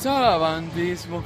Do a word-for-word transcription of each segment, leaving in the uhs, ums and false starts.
Sabantismo.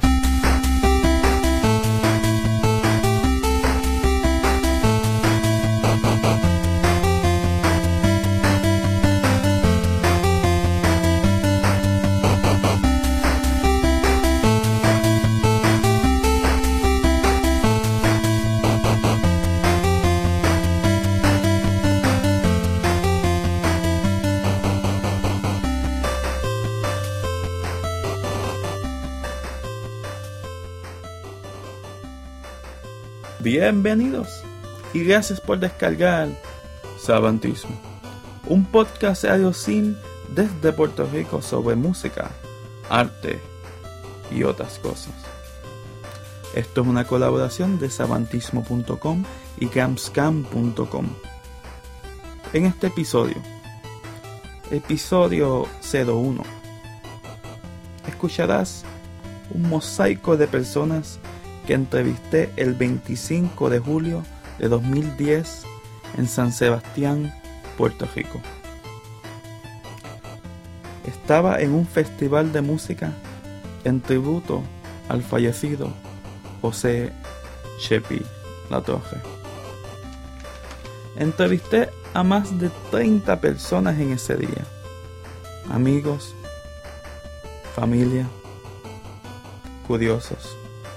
Bienvenidos y gracias por descargar Sabantismo, un podcast de Audiosim desde Puerto Rico sobre música, arte y otras cosas. Esto es una colaboración de sabantismo punto com y camscam punto com. En este episodio, episodio cero uno, escucharás un mosaico de personas que entrevisté el veinticinco de julio de dos mil diez en San Sebastián, Puerto Rico. Estaba en un festival de música en tributo al fallecido José Chepi Latorre. Entrevisté a más de treinta personas en ese día, amigos, familia, curiosos.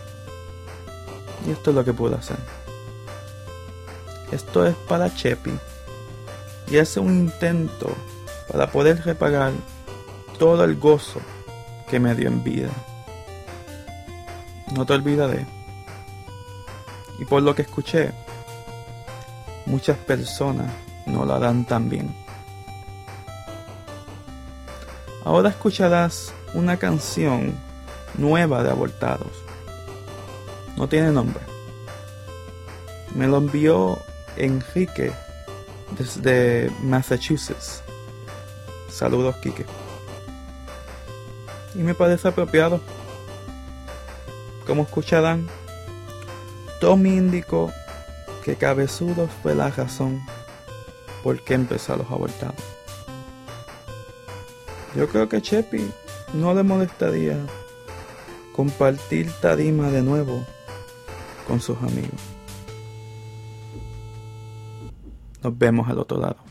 Y esto es lo que pude hacer. Esto es para Chepi y hace un intento para poder repagar todo el gozo que me dio en vida. No te olvidaré. Y por lo que escuché, muchas personas no lo harán tan bien. Ahora escucharás una canción nueva de Abortados. No tiene nombre. Me lo envió Enrique desde Massachusetts. Saludos, Quique. Y me parece apropiado. Como escucharán, Tommy indicó que Cabezudo fue la razón por qué empezó los abortados. Yo creo que Chepi no le molestaría compartir tarima de nuevo con sus amigos. Nos vemos al otro lado.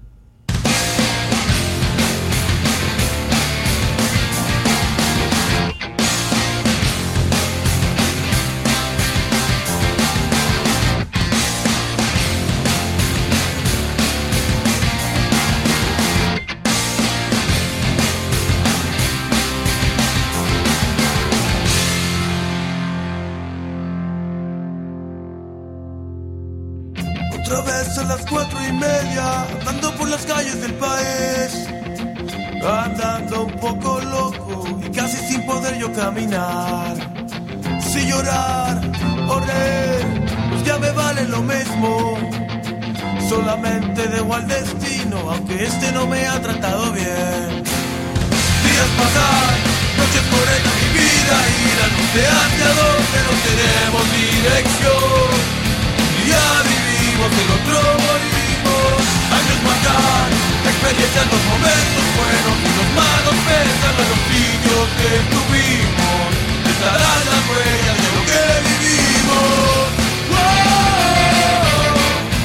Otra vez a las cuatro y media, andando por las calles del país, andando un poco loco y casi sin poder yo caminar. Si llorar o reír, pues ya me vale lo mismo. Solamente debo al destino, aunque este no me ha tratado bien. Días pasan, noches corren a mi vida y la no sé hacia dónde no tenemos dirección. Y ya vivimos, el otro morimos. Años marcan, experiencias, los momentos buenos y los malos pesan a los niños que tuvimos. Estarán las huellas de lo que vivimos. ¡Wow!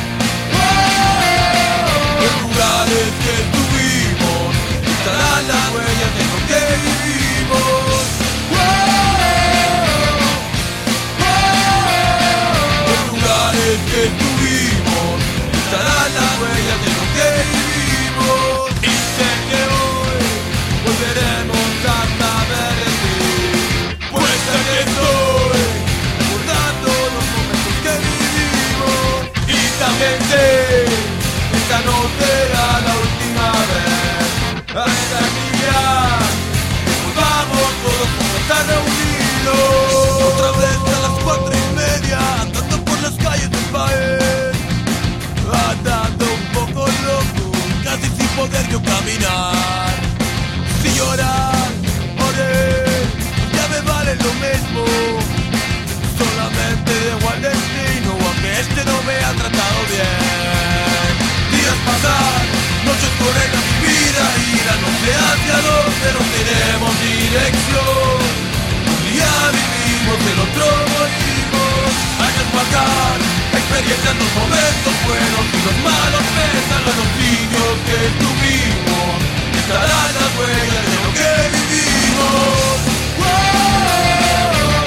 ¡Wow! Los lugares que tuvimos. Estarán las huellas de lo que vivimos. ¡Wow! ¡Wow! Los lugares que tuvimos. Estarán las huellas de lo que vivimos. Y sé que hoy volveremos a saber de ti, pues aquí estoy recordando los momentos que vivimos. Y también sé que esta no será la última vez. Hasta el día que volvamos todos como estar reunidos. Otra vez a las cuatro y media, andando por las calles del país, andando un poco loco, casi sin poder yo caminar. Si llorar o reír, ya me vale lo mismo. Solamente dejo al destino, aunque este no me ha tratado bien. Días pasan, noches corren a mi vida y la no sé hacia dónde no tenemos dirección. buscar experiencias, los momentos buenos y los malos pésalos, los niños que tuvimos, estarán las huellas de lo que vivimos. ¡Wow!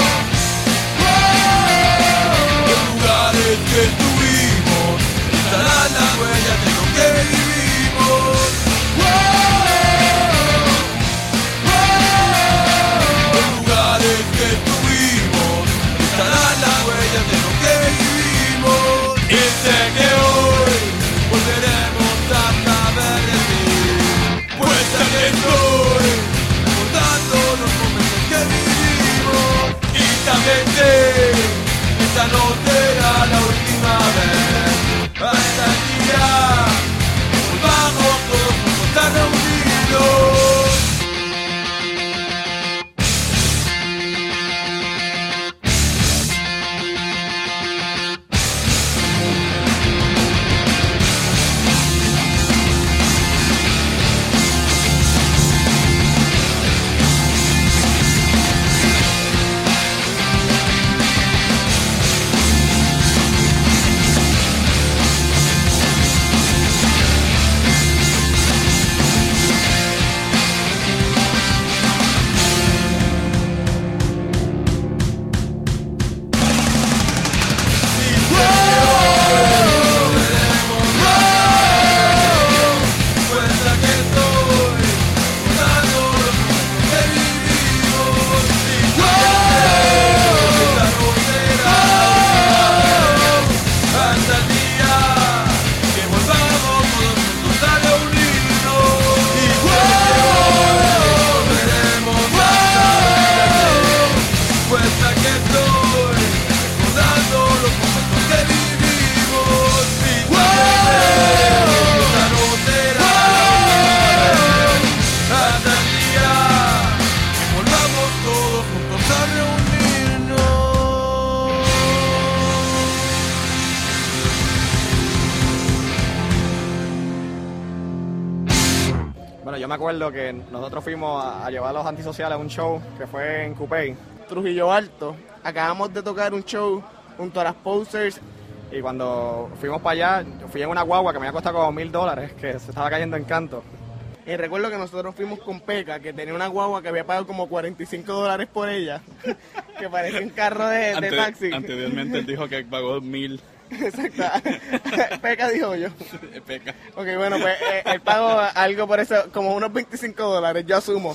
¡Wow! Los lugares que tuvimos, estarán las huellas de lo que vivimos. ¡Wow! ¡Wow! Los lugares que tuvimos, estarán las huellas de lo que vivimos. Y sé que hoy volveremos a saber de ti, pues aquí estoy recordando los momentos que vivimos. Y también sé, esta no será la última vez, hasta el día que volvamos todos juntos a reunirnos. Bueno, yo me acuerdo que nosotros fuimos a, a llevar a los antisociales a un show que fue en Coupey. Trujillo Alto. Acabamos de tocar un show junto a las Posters. Y cuando fuimos para allá, yo fui en una guagua que me había costado como mil dólares, que se estaba cayendo en canto. Y recuerdo que nosotros fuimos con Peca, que tenía una guagua que había pagado como cuarenta y cinco dólares por ella, que parecía un carro de, Ante, de taxi. Anteriormente él dijo que pagó mil. Exacto. Peca dijo yo. Peca. Ok, bueno, pues eh, él pagó algo por eso, como unos veinticinco dólares, yo asumo.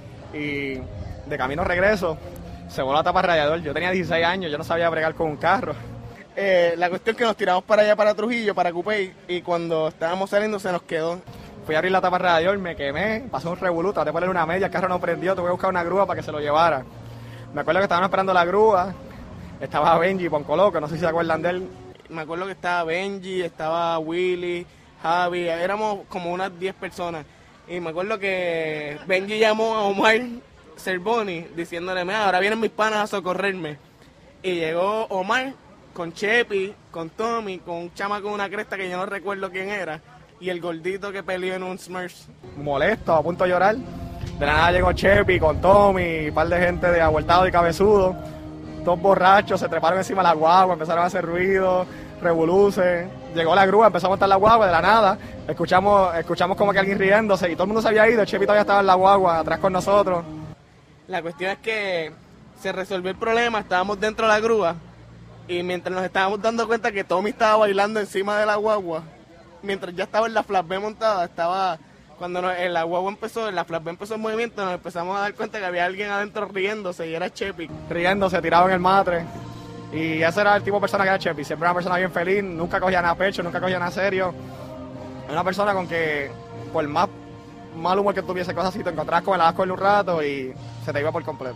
Y de camino regreso, se voló la tapa radiador. Yo tenía dieciséis años, yo no sabía bregar con un carro. Eh, la cuestión es que nos tiramos para allá, para Trujillo, para Coupey, y cuando estábamos saliendo se nos quedó. Fui a abrir la tapa radiador, me quemé, pasó un revolú, traté de poner una media, el carro no prendió, tuve que buscar una grúa para que se lo llevara. Me acuerdo que estaban esperando la grúa, estaba Benji Poncoloco, no sé si se acuerdan de él. Me acuerdo que estaba Benji, estaba Willy, Javi, éramos como unas diez personas. Y me acuerdo que Benji llamó a Omar Cervoni diciéndole, mira, ahora vienen mis panas a socorrerme. Y llegó Omar con Chepi, con Tommy, con un chama con una cresta que yo no recuerdo quién era, y el gordito que peleó en un Smurfs. Molesto, a punto de llorar. De la nada llegó Chepi con Tommy, un par de gente de avueltado y cabezudo. Todos borrachos, se treparon encima de la guagua, empezaron a hacer ruido, revoluces. Llegó la grúa, empezó a montar la guagua de la nada. Escuchamos, escuchamos como que alguien riéndose y todo el mundo se había ido. Chepi todavía estaba en la guagua, atrás con nosotros. La cuestión es que se resolvió el problema, estábamos dentro de la grúa y mientras nos estábamos dando cuenta que Tommy estaba bailando encima de la guagua, mientras ya estaba en la flatbed montada, estaba... Cuando nos, en la guagua empezó, en la flatbed empezó el movimiento, nos empezamos a dar cuenta que había alguien adentro riéndose y era Chepi. Riéndose, tirado en el matre. Y ese era el tipo de persona que era Chepi. Siempre una persona bien feliz, nunca cogía nada a pecho, nunca cogía nada serio. Una persona con que, por más mal humor que tuviese, cosas así, te encontrabas con él, con él un rato y se te iba por completo.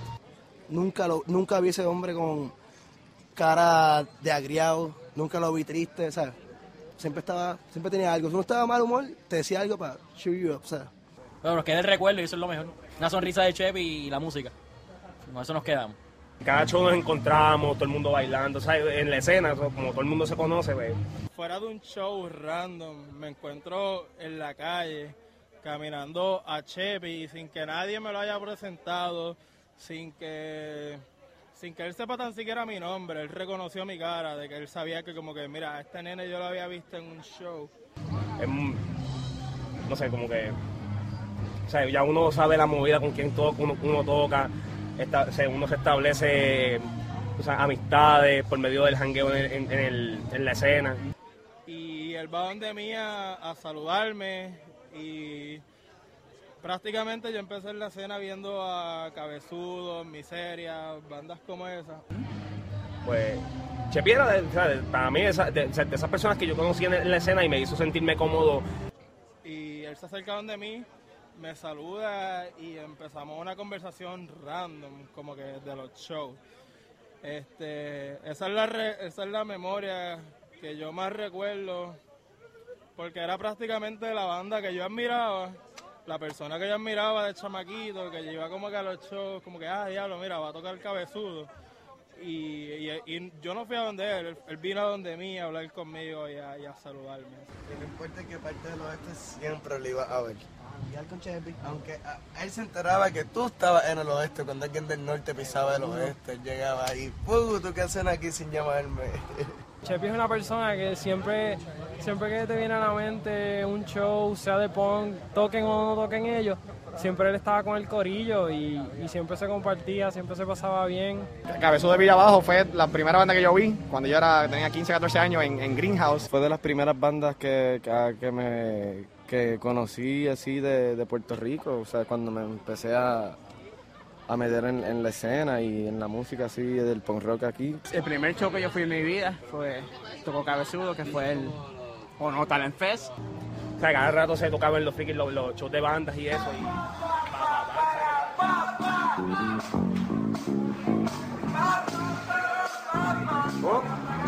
Nunca, lo, nunca vi ese hombre con cara de agriado, nunca lo vi triste, ¿sabes? Siempre estaba, siempre tenía algo. Si uno estaba mal humor, te decía algo para cheer you up, ¿sabes? Bueno, nos queda el recuerdo y eso es lo mejor. Una sonrisa de Chepi y la música. Con eso nos quedamos. Cada show nos encontramos, todo el mundo bailando, ¿sabes? En la escena, como todo el mundo se conoce, ¿ves? Fuera de un show random, me encuentro en la calle, caminando a Chepi, sin que nadie me lo haya presentado, sin que, sin que él sepa tan siquiera mi nombre, él reconoció mi cara, de que él sabía que como que, mira, este nene yo lo había visto en un show. Es, no sé, como que, o sea, ya uno sabe la movida con quien todo, uno, uno toca, esta, o sea, uno se establece, o sea, amistades por medio del jangueo en, en, en, el, en la escena. Y él va donde mí a, a saludarme y prácticamente yo empecé en la escena viendo a Cabezudo, Miseria, bandas como esas. Pues Chepi era de, o sea, de, para mí de, de, de esas personas que yo conocí en la escena y me hizo sentirme cómodo. Y él se acerca donde mí, me saluda y empezamos una conversación random, como que de los shows. Este, esa es la re, esa es la memoria que yo más recuerdo, porque era prácticamente la banda que yo admiraba, la persona que yo admiraba de chamaquito, que yo iba como que a los shows, como que, ah, diablo, mira, va a tocar Cabezudo. Y, y, y yo no fui a donde él, él, él vino a donde mí a hablar conmigo y a, y a saludarme. Y no importa qué parte del oeste, siempre lo iba a ver. Con Chepi. Aunque a, él se enteraba que tú estabas en el oeste, cuando alguien del norte pisaba el oeste, él llegaba ahí, ¡puh! ¿Tú qué hacen aquí sin llamarme? Chepi es una persona que siempre, siempre que te viene a la mente un show, sea de punk, toquen o no toquen ellos, siempre él estaba con el corillo y, y siempre se compartía, siempre se pasaba bien. Cabezudo de Villa Abajo fue la primera banda que yo vi cuando yo era, tenía quince, catorce años en, en Greenhouse. Fue de las primeras bandas que, que, que me que conocí así de, de Puerto Rico, o sea, cuando me empecé a, a meter en, en la escena y en la música así del punk rock aquí. El primer show que yo fui en mi vida fue, tocó Cabezudo, que fue el Ono Talent Fest. O sea, cada rato se tocaban los, los, los shows de bandas y eso. Y... ¿Oh?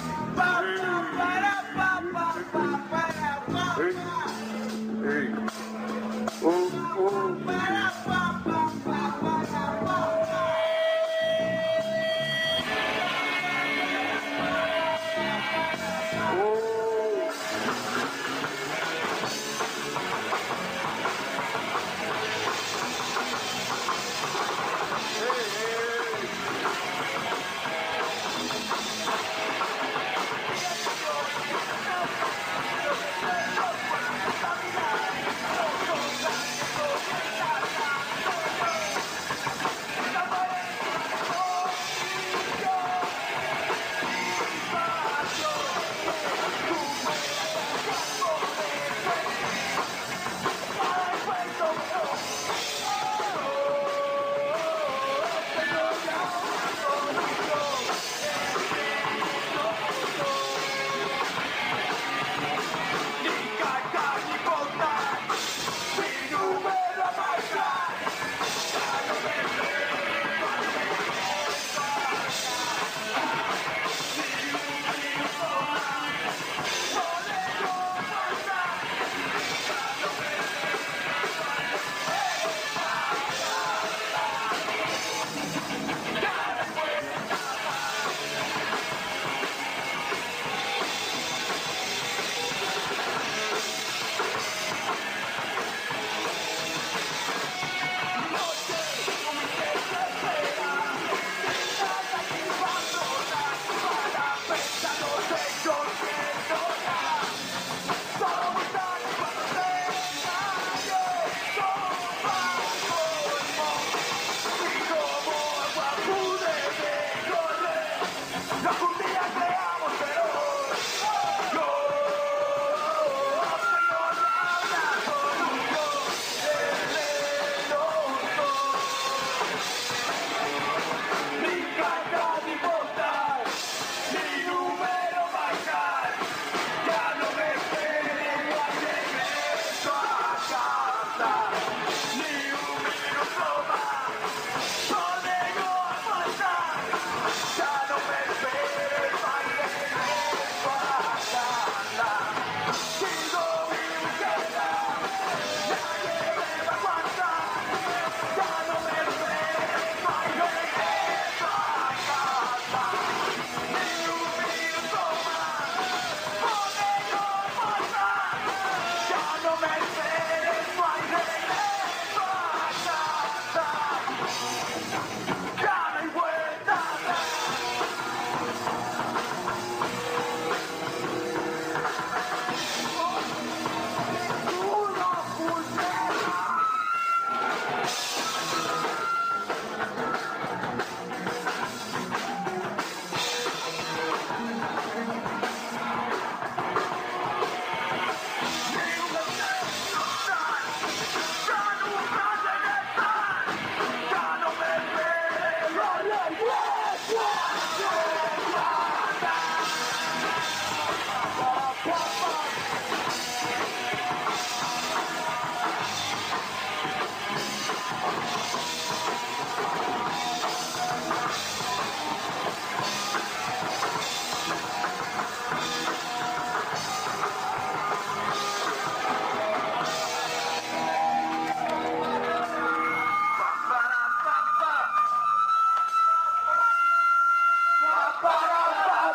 Hey. Oh, oh.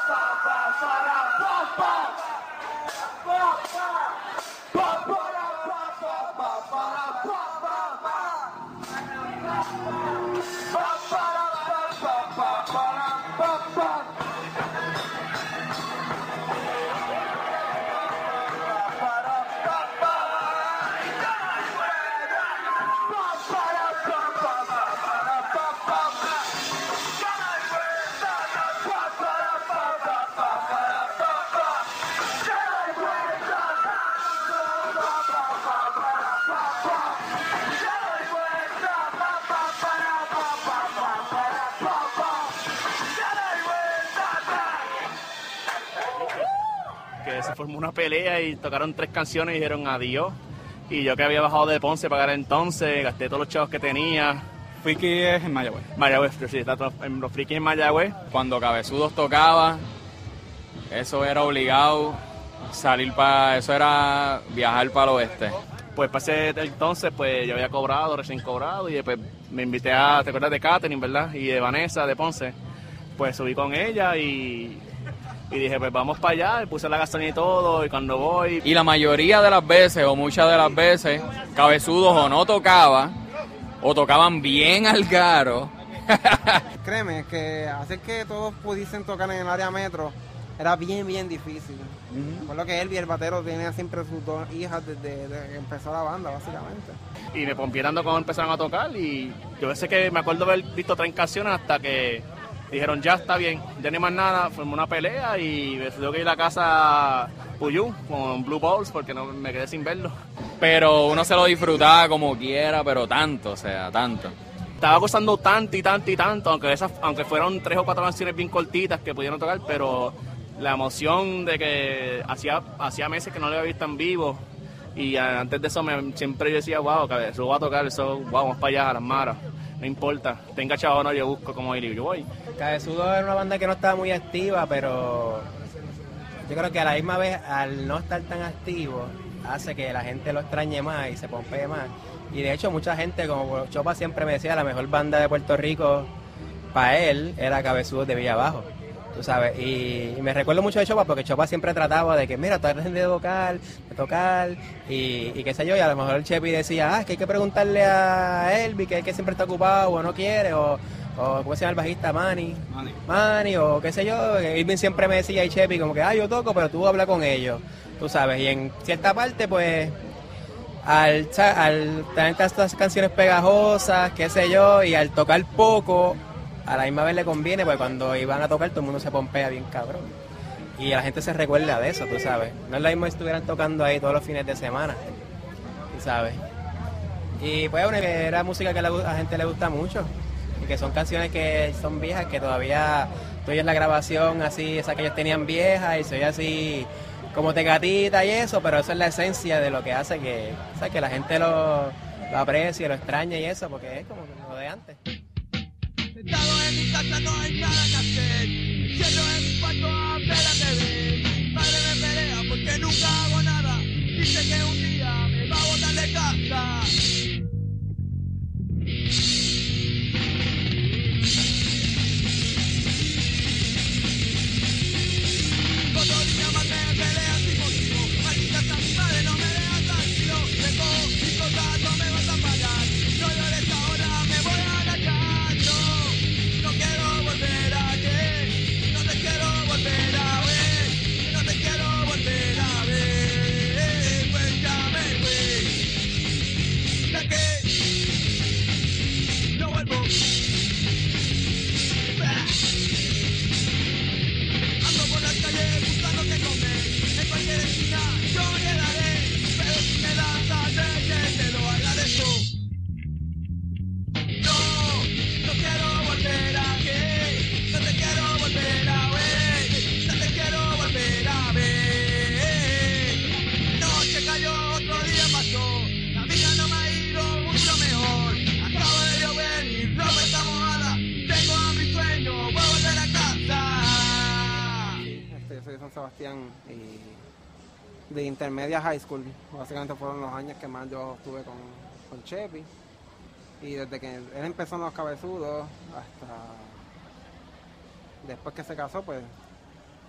Que se formó una pelea y tocaron tres canciones y dijeron adiós. Y yo que había bajado de Ponce para aquel entonces, gasté todos los chavos que tenía. Friki es en Mayagüez. Mayagüez, sí, está todo, en los Frikis en Mayagüez. Cuando Cabezudos tocaba, eso era obligado salir para, eso era viajar para el oeste. Pues para ese entonces, pues yo había cobrado, recién cobrado, y después me invité a, ¿te acuerdas de Katherine, verdad? Y de Vanessa, de Ponce. Pues subí con ella y, y dije, pues vamos para allá, y puse la gasolina y todo, y cuando voy... Y la mayoría de las veces, o muchas de las veces, Cabezudos o no tocaba, o tocaban bien al caro. Créeme que hacer que todos pudiesen tocar en el área metro era bien, bien difícil. Uh-huh. Por lo que él y el batero tenía siempre sus dos hijas desde, desde que empezó la banda, básicamente. Y me pompieron cuando empezaron a tocar, y yo sé que me acuerdo haber visto tres canciones hasta que dijeron, ya está bien, ya ni más nada, formó una pelea y me tuve que ir a la casa Puyú con Blue Balls porque no me quedé sin verlo. Pero uno se lo disfrutaba como quiera, pero tanto, o sea, tanto. Estaba gozando tanto y tanto y tanto, aunque esas, aunque fueron tres o cuatro canciones bien cortitas que pudieron tocar, pero la emoción de que hacía, hacía meses que no lo había visto en vivo, y antes de eso me, siempre yo decía, wow, eso va a tocar, eso, wow, vamos para allá, a las maras, no importa, tenga chavo o no, yo busco cómo ir y yo voy. Cabezudos era una banda que no estaba muy activa, pero yo creo que a la misma vez, al no estar tan activo, hace que la gente lo extrañe más y se pompee más. Y de hecho mucha gente, como Chopa siempre me decía, la mejor banda de Puerto Rico para él era Cabezudos de Villa Abajo, tú sabes. Y, y me recuerdo mucho de Chopa porque Chopa siempre trataba de que, mira, traten de tocar, de tocar, y, y qué sé yo, y a lo mejor el Chepi decía, ah, es que hay que preguntarle a Elvi, que es que siempre está ocupado o no quiere, o, o ¿cómo se llama el bajista? Manny, Manny, Manny o qué sé yo. Elvin siempre me decía, y Chepi, como que, ah, yo toco, pero tú habla con ellos, tú sabes. Y en cierta parte, pues, al, al tener estas canciones pegajosas, qué sé yo, y al tocar poco, a la misma vez le conviene, porque cuando iban a tocar todo el mundo se pompea bien cabrón. Y la gente se recuerda de eso, tú sabes. No es lo mismo si estuvieran tocando ahí todos los fines de semana, tú sabes. Y pues bueno, era música que a la gente le gusta mucho, y que son canciones que son viejas, que todavía tú oyes la grabación así, esa que ellos tenían vieja, y se oye así como Tecatita y eso, pero eso es la esencia de lo que hace que, o sea, que la gente lo, lo aprecie, lo extrañe y eso, porque es como lo de antes. Sentado en mi casa no hay nada que hacer, cierro en mi cuarto a ver a T V. Padre me pelea porque nunca hago nada, dice que un día me va a botar de casa. Todo día más me pelea sin motivo, maldita sea mi madre, no me deja tranquilo. Tengo mis cosas, no me vas a pagar, no llores ahora, me voy a agachar. No, no quiero volver a ver, no te quiero volver a ver, no te quiero volver a ver, pues ya me voy. Ya que no vuelvo. Ando por las calles buscando que comer, en cualquier esquina yo llegaré, pero si me das a que te lo agradezco. No, no quiero volver a ver, no te quiero volver a ver, no te quiero volver a ver. Noche cayó, otro día pasó, la vida no me ha ido mucho mejor. Acaba de llover y ropa está mojada, tengo hambre y sueño, voy a volver a casa. Este, yo soy de San Sebastián y de intermedia high school, básicamente fueron los años que más yo estuve con, con Chepi. Y desde que él empezó en Los Cabezudos hasta después que se casó, pues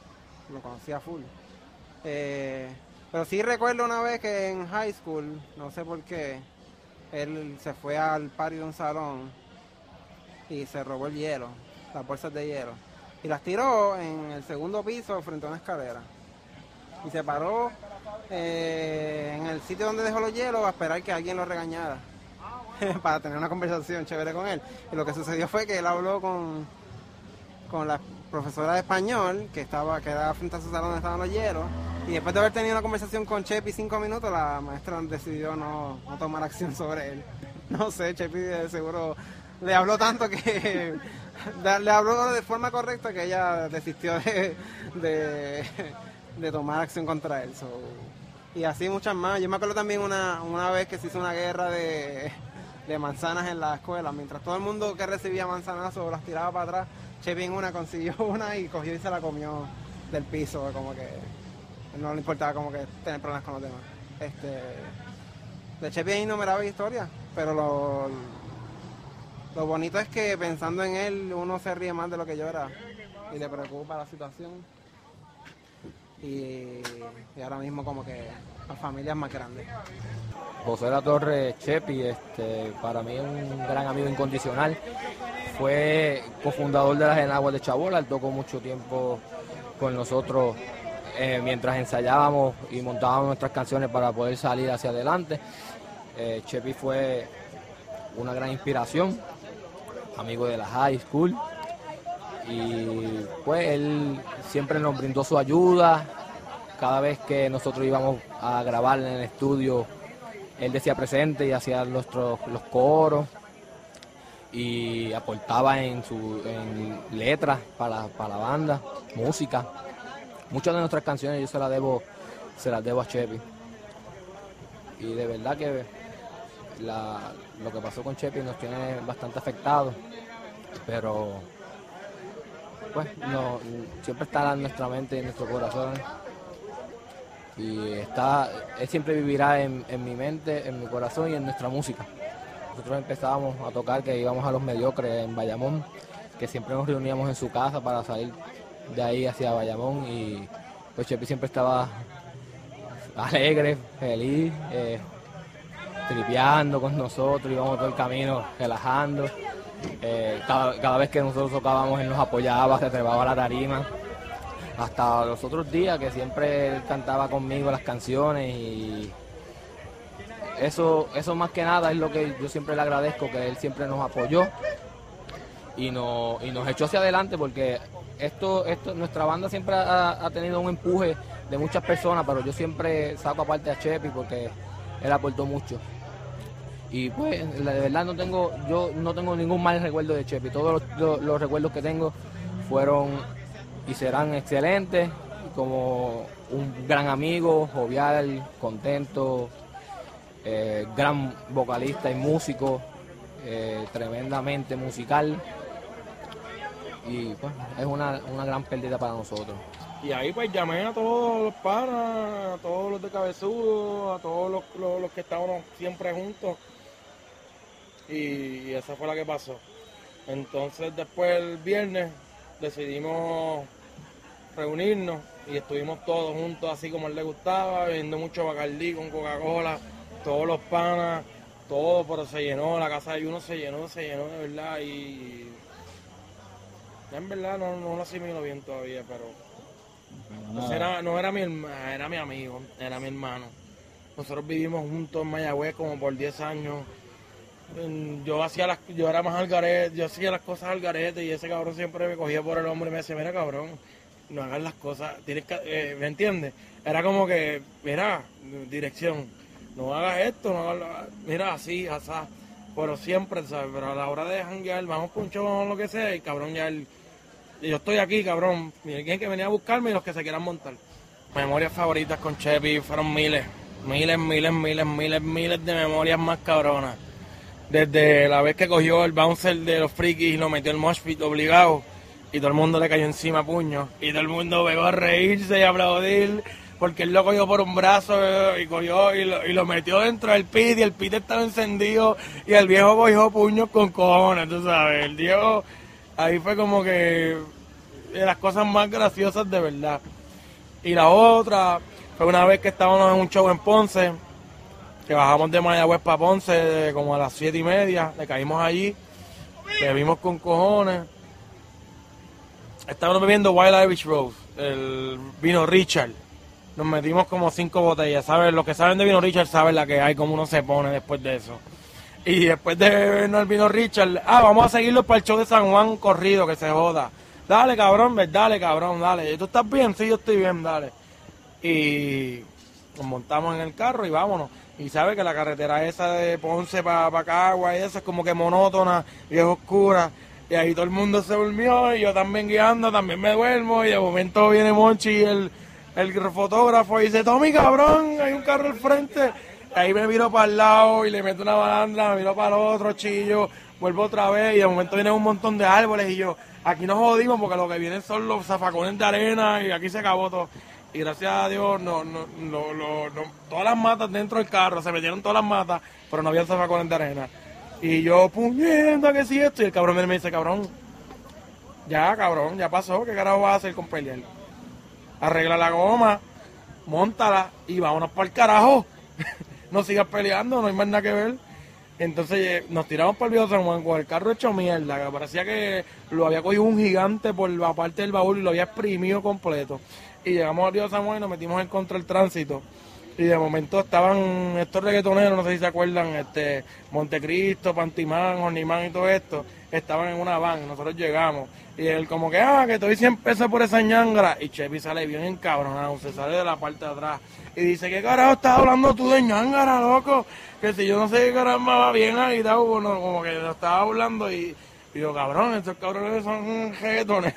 lo conocía full. Eh, pero sí recuerdo una vez que en high school, no sé por qué, él se fue al party de un salón y se robó el hielo, las bolsas de hielo, y las tiró en el segundo piso frente a una escalera. Y se paró eh, en el sitio donde dejó los hielos a esperar que alguien lo regañara para tener una conversación chévere con él. Y lo que sucedió fue que él habló con, con la profesora de español que estaba que era frente a su salón donde estaban los hielos, y después de haber tenido una conversación con Chepi cinco minutos, la maestra decidió no, no tomar acción sobre él. No sé, Chepi de seguro le habló tanto que le habló de forma correcta que ella desistió de, de, de tomar acción contra él. So, y así muchas más. Yo me acuerdo también una, una vez que se hizo una guerra de, de manzanas en la escuela. Mientras todo el mundo que recibía manzanazos las tiraba para atrás, Chepi en una consiguió una y cogió y se la comió del piso, como que no le importaba como que tener problemas con los demás. Este, de Chepi hay innumerables historias, pero lo, lo bonito es que pensando en él uno se ríe más de lo que llora y le preocupa la situación. Y, y ahora mismo como que la familia es más grande. José La Torre Chepi, este, para mí es un gran amigo incondicional. Fue cofundador de las Enaguas de Chabola, él tocó mucho tiempo con nosotros eh, mientras ensayábamos y montábamos nuestras canciones para poder salir hacia adelante. Eh, Chepi fue una gran inspiración, amigo de la high school, y pues él siempre nos brindó su ayuda. Cada vez que nosotros íbamos a grabar en el estudio, él decía presente y hacía nuestros, los coros y aportaba en, su, en letras para, para la banda, música. Muchas de nuestras canciones yo se las debo, se las debo a Chepi. Y de verdad que la, lo que pasó con Chepi nos tiene bastante afectados, pero pues no, siempre está en nuestra mente y en nuestro corazón. Y está, él siempre vivirá en, en mi mente, en mi corazón y en nuestra música. Nosotros empezábamos a tocar, que íbamos a Los Mediocres en Bayamón, que siempre nos reuníamos en su casa para salir de ahí hacia Bayamón, y pues Chepi siempre estaba alegre, feliz, eh, tripeando con nosotros, íbamos todo el camino relajando. Eh, cada, cada vez que nosotros tocábamos él nos apoyaba, se trepaba a la tarima. Hasta los otros días que siempre él cantaba conmigo las canciones, y eso, eso más que nada es lo que yo siempre le agradezco, que él siempre nos apoyó y nos, y nos echó hacia adelante, porque esto, esto, nuestra banda siempre ha, ha tenido un empuje de muchas personas, pero yo siempre saco aparte a Chepi porque él aportó mucho. Y pues de verdad no tengo, yo no tengo ningún mal recuerdo de Chepi. Todos los, los, los recuerdos que tengo fueron y serán excelentes, como un gran amigo, jovial, contento, eh, gran vocalista y músico, eh, tremendamente musical, y pues es una, una gran pérdida para nosotros. Y ahí pues llamé a todos los panas, a todos los de Cabezudo, a todos los, los, los que estábamos siempre juntos, y, y esa fue la que pasó. Entonces después el viernes decidimos reunirnos y estuvimos todos juntos así como a él le gustaba, bebiendo mucho Bacardí con Coca-Cola, todos los panas, todo, pero se llenó, la casa de uno se llenó, se llenó de verdad, y en verdad no, no lo asimilo bien todavía, pero no era, no era mi hermano, era mi amigo, era mi hermano. Nosotros vivimos juntos en Mayagüez como por diez años. Yo hacía las, yo era más al garete, yo hacía las cosas al garete, y ese cabrón siempre me cogía por el hombro y me decía, mira cabrón, no hagas las cosas, tienes que, eh, ¿me entiendes? Era como que, mira, dirección, no hagas esto, no hagas, mira, así, asá, pero siempre, ¿sabes? Pero a la hora de janguear, vamos por un show, vamos lo que sea, y cabrón, ya el, yo estoy aquí, cabrón, y alguien que venía a buscarme y los que se quieran montar. Memorias favoritas con Chepi fueron miles, miles, miles, miles, miles, miles de memorias más cabronas. Desde la vez que cogió el bouncer de los frikis y lo metió en el mosh pit obligado, y todo el mundo le cayó encima a puño, y todo el mundo pegó a reírse y a aplaudir, porque él lo cogió por un brazo y cogió y lo, y lo metió dentro del pit, y el pit estaba encendido, y el viejo cogió puños con cojones, tú sabes. El viejo, ahí fue como que de las cosas más graciosas de verdad. Y la otra fue una vez que estábamos en un show en Ponce, que bajamos de Mayagüez para Ponce como a las siete y media, le caímos allí, bebimos con cojones. Estábamos bebiendo Wild Irish Rose, el vino Richard. Nos metimos como cinco botellas, ¿sabes? Los que saben de vino Richard saben la que hay, cómo uno se pone después de eso. Y después de bebernos el vino Richard, ah, vamos a seguirlo para el show de San Juan corrido, que se joda. Dale, cabrón, dale, cabrón, dale. ¿Tú estás bien? Sí, yo estoy bien, dale. Y nos montamos en el carro y vámonos. Y sabe que la carretera esa de Ponce para pa Cagua y esa es como que monótona y es oscura. Y ahí todo el mundo se durmió y yo también guiando, también me duermo. Y de momento viene Monchi, el, el fotógrafo, y dice, Tommy, cabrón, hay un carro al frente. Y ahí me miro para el lado y le meto una balandra, me miro para el otro, chillo, vuelvo otra vez y de momento viene un montón de árboles y yo, aquí nos jodimos porque lo que vienen son los zafacones de arena y aquí se acabó todo. Y gracias a Dios, no, no, no, no, no, todas las matas dentro del carro, se metieron todas las matas, pero no había zafacones de arena. Y yo, puñeta, que sí esto. Y el cabrón me dice, cabrón, ya, cabrón, ya pasó, ¿qué carajo vas a hacer con pelear? Arregla la goma, móntala y vámonos para el carajo. No sigas peleando, no hay más nada que ver. Entonces eh, nos tiramos por el viejo San Juan con el carro hecho mierda, que parecía que lo había cogido un gigante por la parte del baúl y lo había exprimido completo. Y llegamos al río San Juan y nos metimos en contra del tránsito. Y de momento estaban estos reggaetoneros, no sé si se acuerdan, este Montecristo, Pantimán, Hornimán y todo esto, estaban en una van, nosotros llegamos. Y él como que, ah, que te doy cien pesos por esa ñangra. Y Chepi sale bien encabronado, se sale de la parte de atrás. Y dice, ¿qué carajo estás hablando tú de ñangra, loco? Que si yo no sé qué carajo me va bien ahí, bueno, como que lo estaba hablando y... Y yo, cabrón, estos cabrones son reggaetoneros.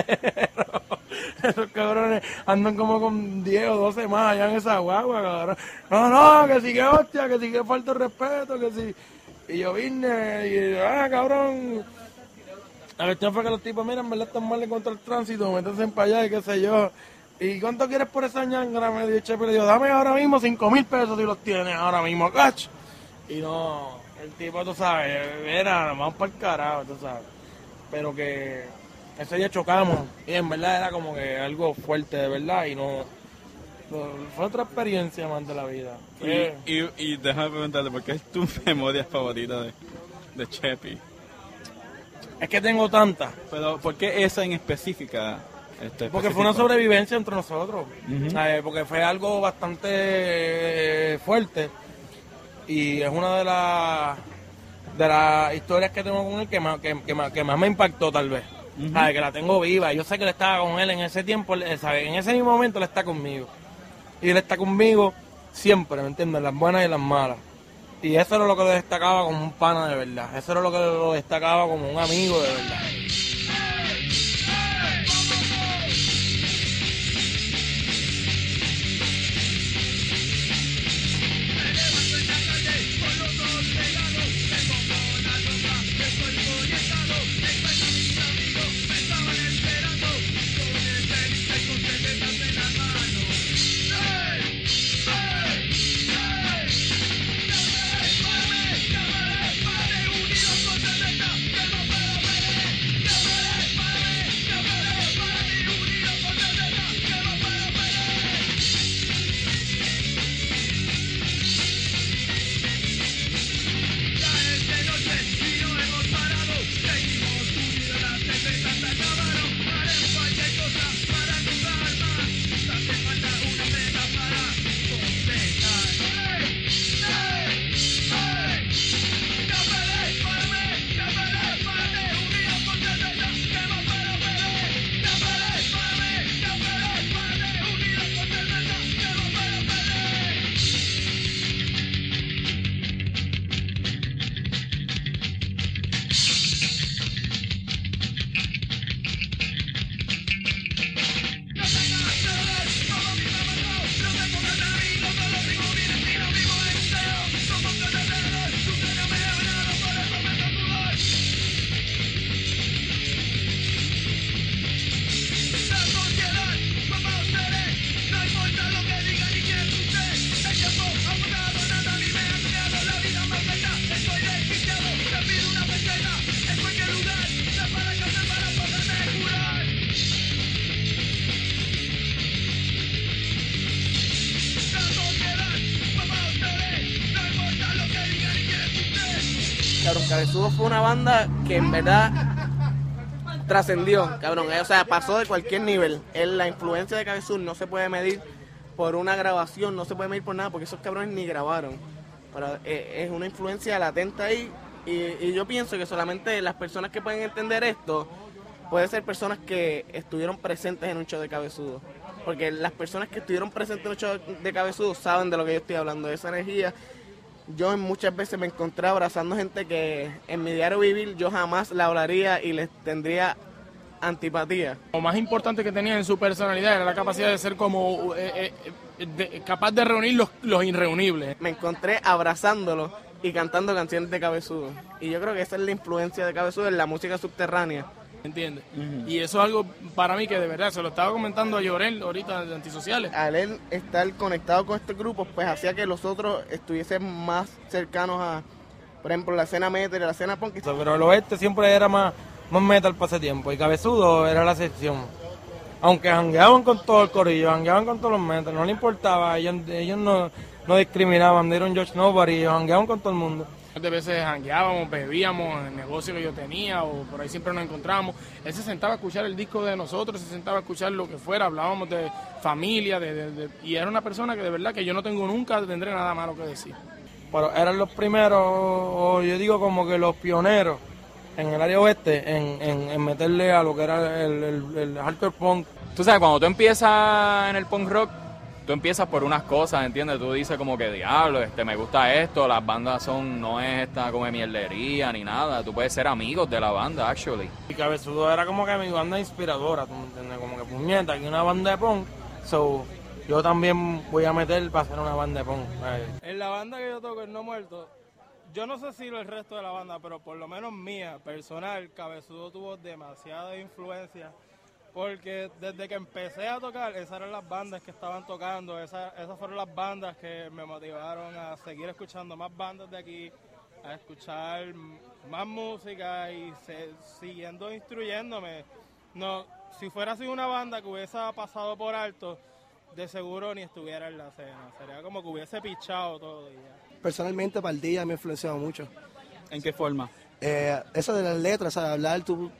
Esos cabrones andan como con diez o doce más allá en esa guagua, cabrón. No, no, que sí que hostia, que sí que falta el respeto, que sí. Y yo vine y, ah, cabrón. La cuestión fue que los tipos, miren, en verdad están mal en contra del tránsito, métanse para allá y qué sé yo. ¿Y cuánto quieres por esa ñangra? Me dijo Chepe, le digo, dame ahora mismo cinco mil pesos si los tienes ahora mismo, cach. Y no... El tipo, tú sabes, era, vamos para el carajo, tú sabes. Pero que ese día chocamos y en verdad era como que algo fuerte de verdad y no... no fue otra experiencia más de la vida. Y, y, y déjame preguntarte, ¿por qué es tu memoria favorita de, de Chepi? Es que tengo tantas. Pero ¿por qué esa en específica? Este, porque fue una sobrevivencia entre nosotros. Uh-huh. ¿Sabes? Porque fue algo bastante eh, fuerte. Y es una de las de las historias que tengo con él que más, que, que más, que más me impactó tal vez. Uh-huh. ¿Sabes? Que la tengo viva. Yo sé que él estaba con él en ese tiempo, ¿sabes? En ese mismo momento él está conmigo. Y él está conmigo siempre, ¿me entiendes? Las buenas y las malas. Y eso era lo que lo destacaba como un pana de verdad. Eso era lo que lo destacaba como un amigo de verdad. cabrón, Cabezudo fue una banda que en verdad trascendió, cabrón. O sea, pasó de cualquier nivel. Él, la influencia de Cabezudo no se puede medir por una grabación, no se puede medir por nada, porque esos cabrones ni grabaron. Pero eh, es una influencia latente ahí, y, y yo pienso que solamente las personas que pueden entender esto, pueden ser personas que estuvieron presentes en un show de Cabezudo. Porque las personas que estuvieron presentes en un show de Cabezudo saben de lo que yo estoy hablando, de esa energía. Yo muchas veces me encontré abrazando gente que en mi diario vivir yo jamás la hablaría y les tendría antipatía. Lo más importante que tenía en su personalidad era la capacidad de ser como eh, eh, de, capaz de reunir los, los irreunibles. Me encontré abrazándolo y cantando canciones de Cabezudo. Y yo creo que esa es la influencia de Cabezudo en la música subterránea. ¿Entiendes? Uh-huh. Y eso es algo para mí que de verdad, se lo estaba comentando a Llorel ahorita de Antisociales. Al él estar conectado con este grupo, pues hacía que los otros estuviesen más cercanos a, por ejemplo, la escena metal y la escena punk. Pero el oeste siempre era más, más metal para ese tiempo, y Cabezudo era la excepción. Aunque jangueaban con todo el corillo, jangueaban con todos los metal, no le importaba, ellos, ellos no, no discriminaban, dieron George Nobody, ellos jangueaban con todo el mundo. De veces jangueábamos, bebíamos en el negocio que yo tenía o por ahí siempre nos encontrábamos. Él se sentaba a escuchar el disco de nosotros, se sentaba a escuchar lo que fuera, hablábamos de familia, de, de, de, y era una persona que de verdad que yo no tengo nunca, tendré nada malo que decir. Pero eran los primeros, o yo digo como que los pioneros en el área oeste en, en, en meterle a lo que era el, el, el hardcore punk. Tú sabes, cuando tú empiezas en el punk rock, tú empiezas por unas cosas, ¿entiendes? Tú dices como que, diablo, este, me gusta esto, las bandas son, no es esta como de mierdería ni nada, tú puedes ser amigos de la banda, actually. Y Cabezudo era como que mi banda inspiradora, ¿tú me entiendes? Como que, puñeta, aquí una banda de punk, so, yo también voy a meter para hacer una banda de punk. Ay. En la banda que yo toco, el No Muerto, yo no sé si el resto de la banda, pero por lo menos mía, personal, Cabezudo tuvo demasiada influencia. Porque desde que empecé a tocar, esas eran las bandas que estaban tocando, esas, esas fueron las bandas que me motivaron a seguir escuchando más bandas de aquí, a escuchar más música y se, siguiendo instruyéndome. No, si fuera así una banda que hubiese pasado por alto, de seguro ni estuviera en la escena. Sería como que hubiese pichado todo. Y ya. Personalmente, Paldilla me ha influenciado mucho. ¿En qué forma? Eh, eso de las letras, o sea, hablar tú...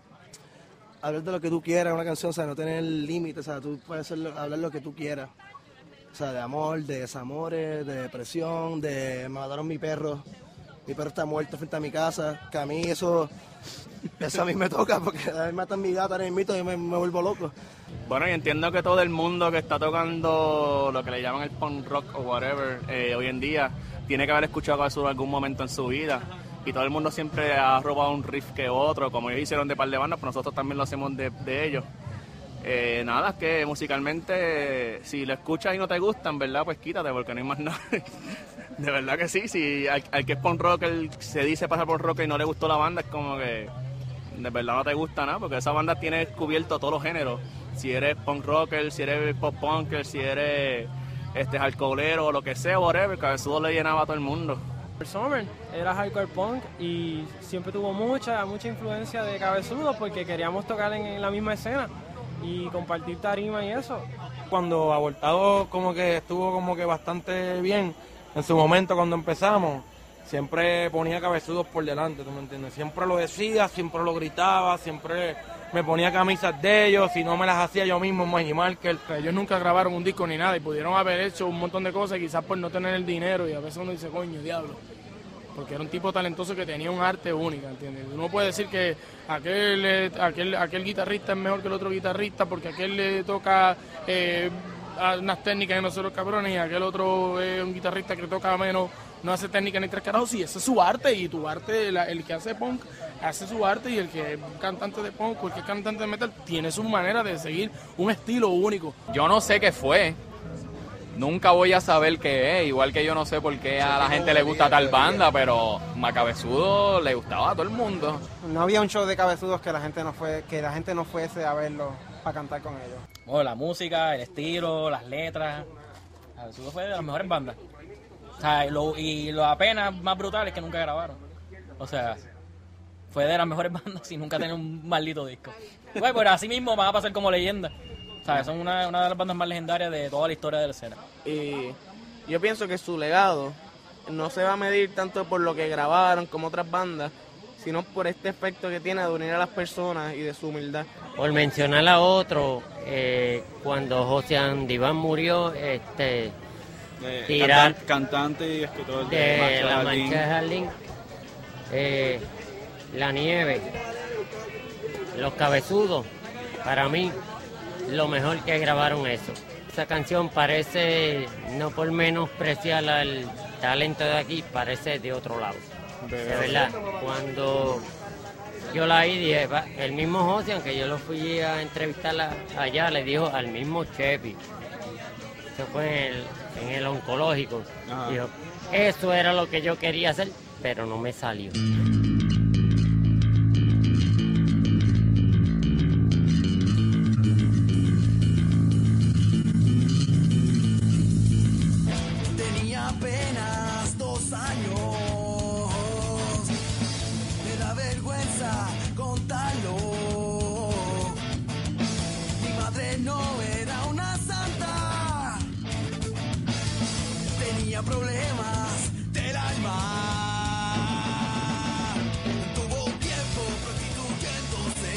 hablar de lo que tú quieras en una canción, o sea, no tener límites, o sea, tú puedes hacer, hablar lo que tú quieras. O sea, de amor, de desamores, de depresión, de me mataron mi perro, mi perro está muerto frente a mi casa, que a mí eso, eso a mí me toca, porque a mí matan mi gata, ahora mismo, y me, me vuelvo loco. Bueno, y entiendo que todo el mundo que está tocando lo que le llaman el punk rock o whatever, eh, hoy en día, tiene que haber escuchado Cabezudo en algún momento en su vida. Y todo el mundo siempre ha robado un riff que otro, como ellos hicieron de par de bandas, pues nosotros también lo hacemos de, de ellos. Eh, nada, es que musicalmente, si lo escuchas y no te gustan, ¿verdad? Pues quítate, porque no hay más nada. De verdad que sí, si al, al que es punk rocker se dice pasar por rock y no le gustó la banda, es como que de verdad no te gusta nada, porque esa banda tiene cubierto todos los géneros. Si eres punk rocker, si eres pop punker, si eres este hardcoreero o lo que sea, whatever, Cabezudo le llenaba a todo el mundo. El Summer era hardcore punk y siempre tuvo mucha mucha influencia de Cabezudo porque queríamos tocar en, en la misma escena y compartir tarima y eso. Cuando Abortado como que estuvo como que bastante bien en su momento cuando empezamos, siempre ponía Cabezudos por delante, ¿tú me entiendes? Siempre lo decía, siempre lo gritaba, siempre me ponía camisas de ellos, si no me las hacía yo mismo en Magic Marker. Ellos nunca grabaron un disco ni nada y pudieron haber hecho un montón de cosas quizás por no tener el dinero, y a veces uno dice, coño, diablo, porque era un tipo talentoso que tenía un arte única, ¿entiendes? Uno puede decir que aquel, aquel, aquel guitarrista es mejor que el otro guitarrista porque aquel le toca eh, unas técnicas que nosotros cabrones y aquel otro es un guitarrista que toca menos, no hace técnica ni tres carajos. Sí, ese es su arte, y tu arte, la, el que hace punk hace su arte, y el que es cantante de punk o el que es cantante de metal tiene su manera de seguir un estilo único. Yo no sé qué fue, nunca voy a saber qué es, igual que yo no sé por qué a la gente le gusta tal banda, pero a Cabezudo le gustaba a todo el mundo. No había un show de Cabezudos que la gente no fue, que la gente no fuese a verlo para cantar con ellos. Bueno, la música, el estilo, las letras, Cabezudo fue de las mejores bandas. O sea, y lo, y la pena más brutal es que nunca grabaron. O sea, fue de las mejores bandas y nunca tenían un maldito disco. Bueno, pero así mismo van a pasar como leyenda. O sea, son una, una de las bandas más legendarias de toda la historia de la escena. Y yo pienso que su legado no se va a medir tanto por lo que grabaron como otras bandas, sino por este efecto que tiene de unir a las personas y de su humildad. Por mencionar a otro, eh, cuando José Andiván murió, este, Eh, tirar cantan- cantante y escritor de, de Marcha La Jardín. Mancha de Jardín, eh, La Nieve, Los Cabezudos, para mí, lo mejor que grabaron eso. Esa canción parece, no por menospreciar al talento de aquí, parece de otro lado. De verdad, cuando yo la oí, dije, va, el mismo José, aunque yo lo fui a entrevistar allá, le dijo al mismo Chepi, eso fue en el, en el oncológico, Ajá. dijo, eso era lo que yo quería hacer, pero no me salió. Tenía apenas dos años, me da vergüenza contarlo. Mi madre no era una santa, tenía problemas del alma. Tuvo un tiempo prostituyéndose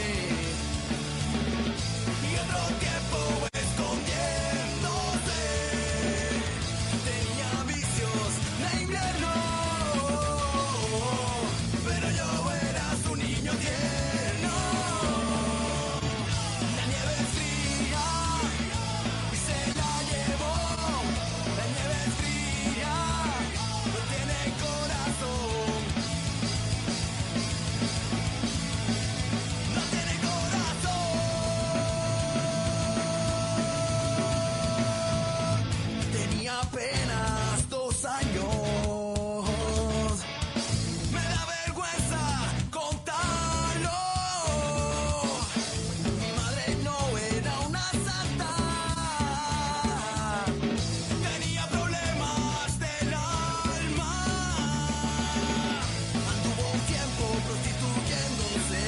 y otro tiempo escondiéndose. Tenía vicios de invierno, pero yo era su niño tierno. La nieve es fría y se la llevó. La nieve es fría, no tiene corazón. No tiene corazón. Tenía apenas dos años. Me da vergüenza contarlo. Mi madre no era una santa. Tenía problemas del alma. Anduvo un tiempo prostituyéndose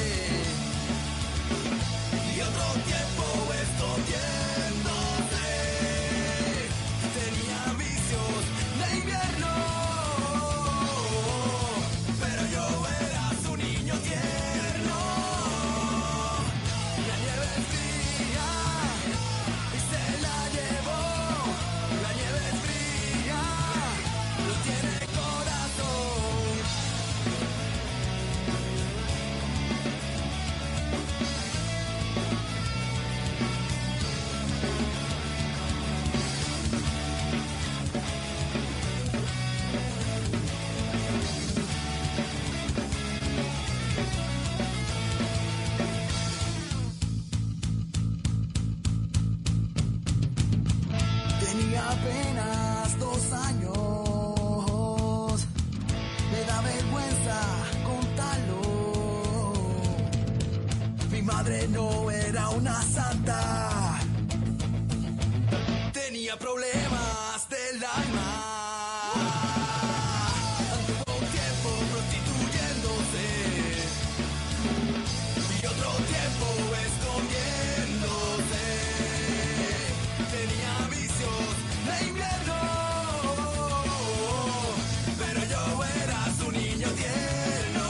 y otro tiempo escondiéndose. Tenía vicios de invierno, pero yo era su niño tierno. La nieve es fría y se la llevó. La nieve es fría, no tiene corazón. Tenía apenas dos años, me da vergüenza contarlo. Mi madre no era una santa, tenía problemas del alma. Anduvo un tiempo prostituyéndose y otro tiempo escondiéndose. Tenía vicios de invierno, pero yo era su niño tierno.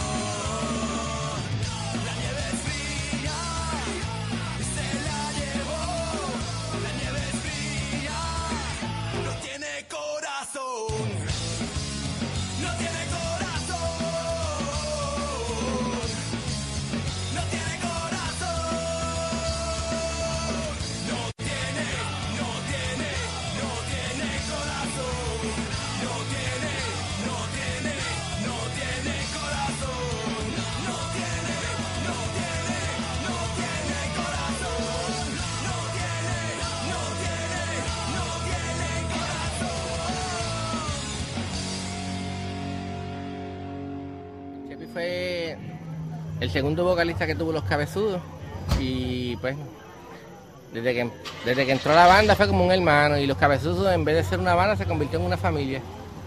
La nieve es fría y se la llevó. La nieve es fría, no tiene corazón. No tiene corazón. No tiene corazón. No tiene, no tiene, no tiene corazón. No tiene, no tiene, no tiene corazón. No tiene, no tiene, no tiene corazón. No tiene, no tiene, no tiene corazón. Chepi fue el segundo vocalista que tuvo Los Cabezudos y pues desde que, desde que entró a la banda fue como un hermano y Los Cabezudos en vez de ser una banda se convirtió en una familia.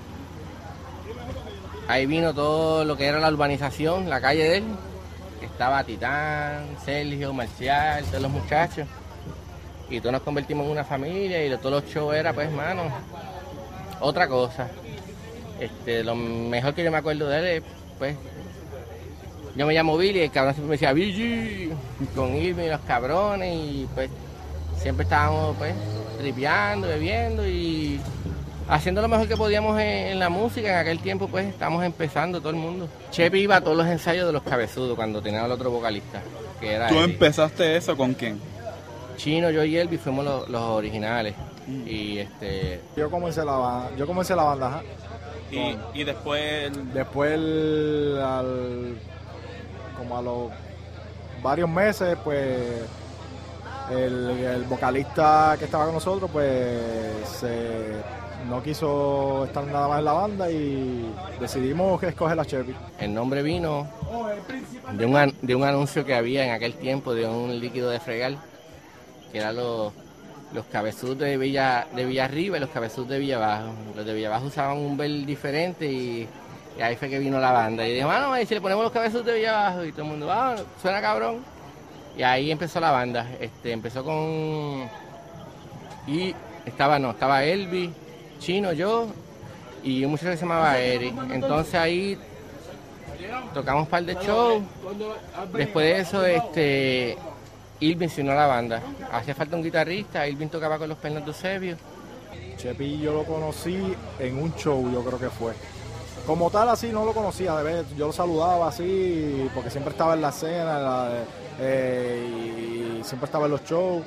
Ahí vino todo lo que era la urbanización, la calle de él, que estaba Titán, Sergio, Marcial, todos los muchachos y todos nos convertimos en una familia y de todos los shows era pues, mano, otra cosa. Este, lo mejor que yo me acuerdo de él es, pues, yo me llamo Billy, el cabrón siempre me decía Billy, con Irving y los cabrones, y pues siempre estábamos pues tripeando, bebiendo y haciendo lo mejor que podíamos en, en la música. En aquel tiempo pues estábamos empezando todo el mundo. Chepi iba a todos los ensayos de los Cabezudos cuando tenía el otro vocalista, que era ¿Tú Eddie. empezaste eso con quién? Chino, yo y Elvis fuimos los, los originales. Mm. Y este... Yo comencé la banda, yo comencé la banda, ajá. Y, y después... Después, el, al, como a los varios meses, pues, el, el vocalista que estaba con nosotros, pues, se, no quiso estar nada más en la banda y decidimos que escoger a Chepi. El nombre vino de un, an, de un anuncio que había en aquel tiempo de un líquido de fregar, que era los... los Cabezudos de Villa de Villarriba y los Cabezudos de Villabajo. Los de Villabajo usaban un bel diferente y, y ahí fue que vino la banda. Y dije, bueno, y si le ponemos los Cabezudos de Villabajo, y todo el mundo, ah, suena cabrón. Y ahí empezó la banda. Este, empezó con... Y estaba, no, estaba Elvis, Chino, yo y un muchacho que se llamaba Eric. Entonces ahí tocamos un par de shows. Después de eso, este... Irving se unió a la banda. Hacía falta un guitarrista, Irving tocaba con los Pernos de Eusebio. Chepi yo lo conocí en un show, yo creo que fue. Como tal, así no lo conocía, de vez, yo lo saludaba así, porque siempre estaba en la escena, en la, eh, y siempre estaba en los shows.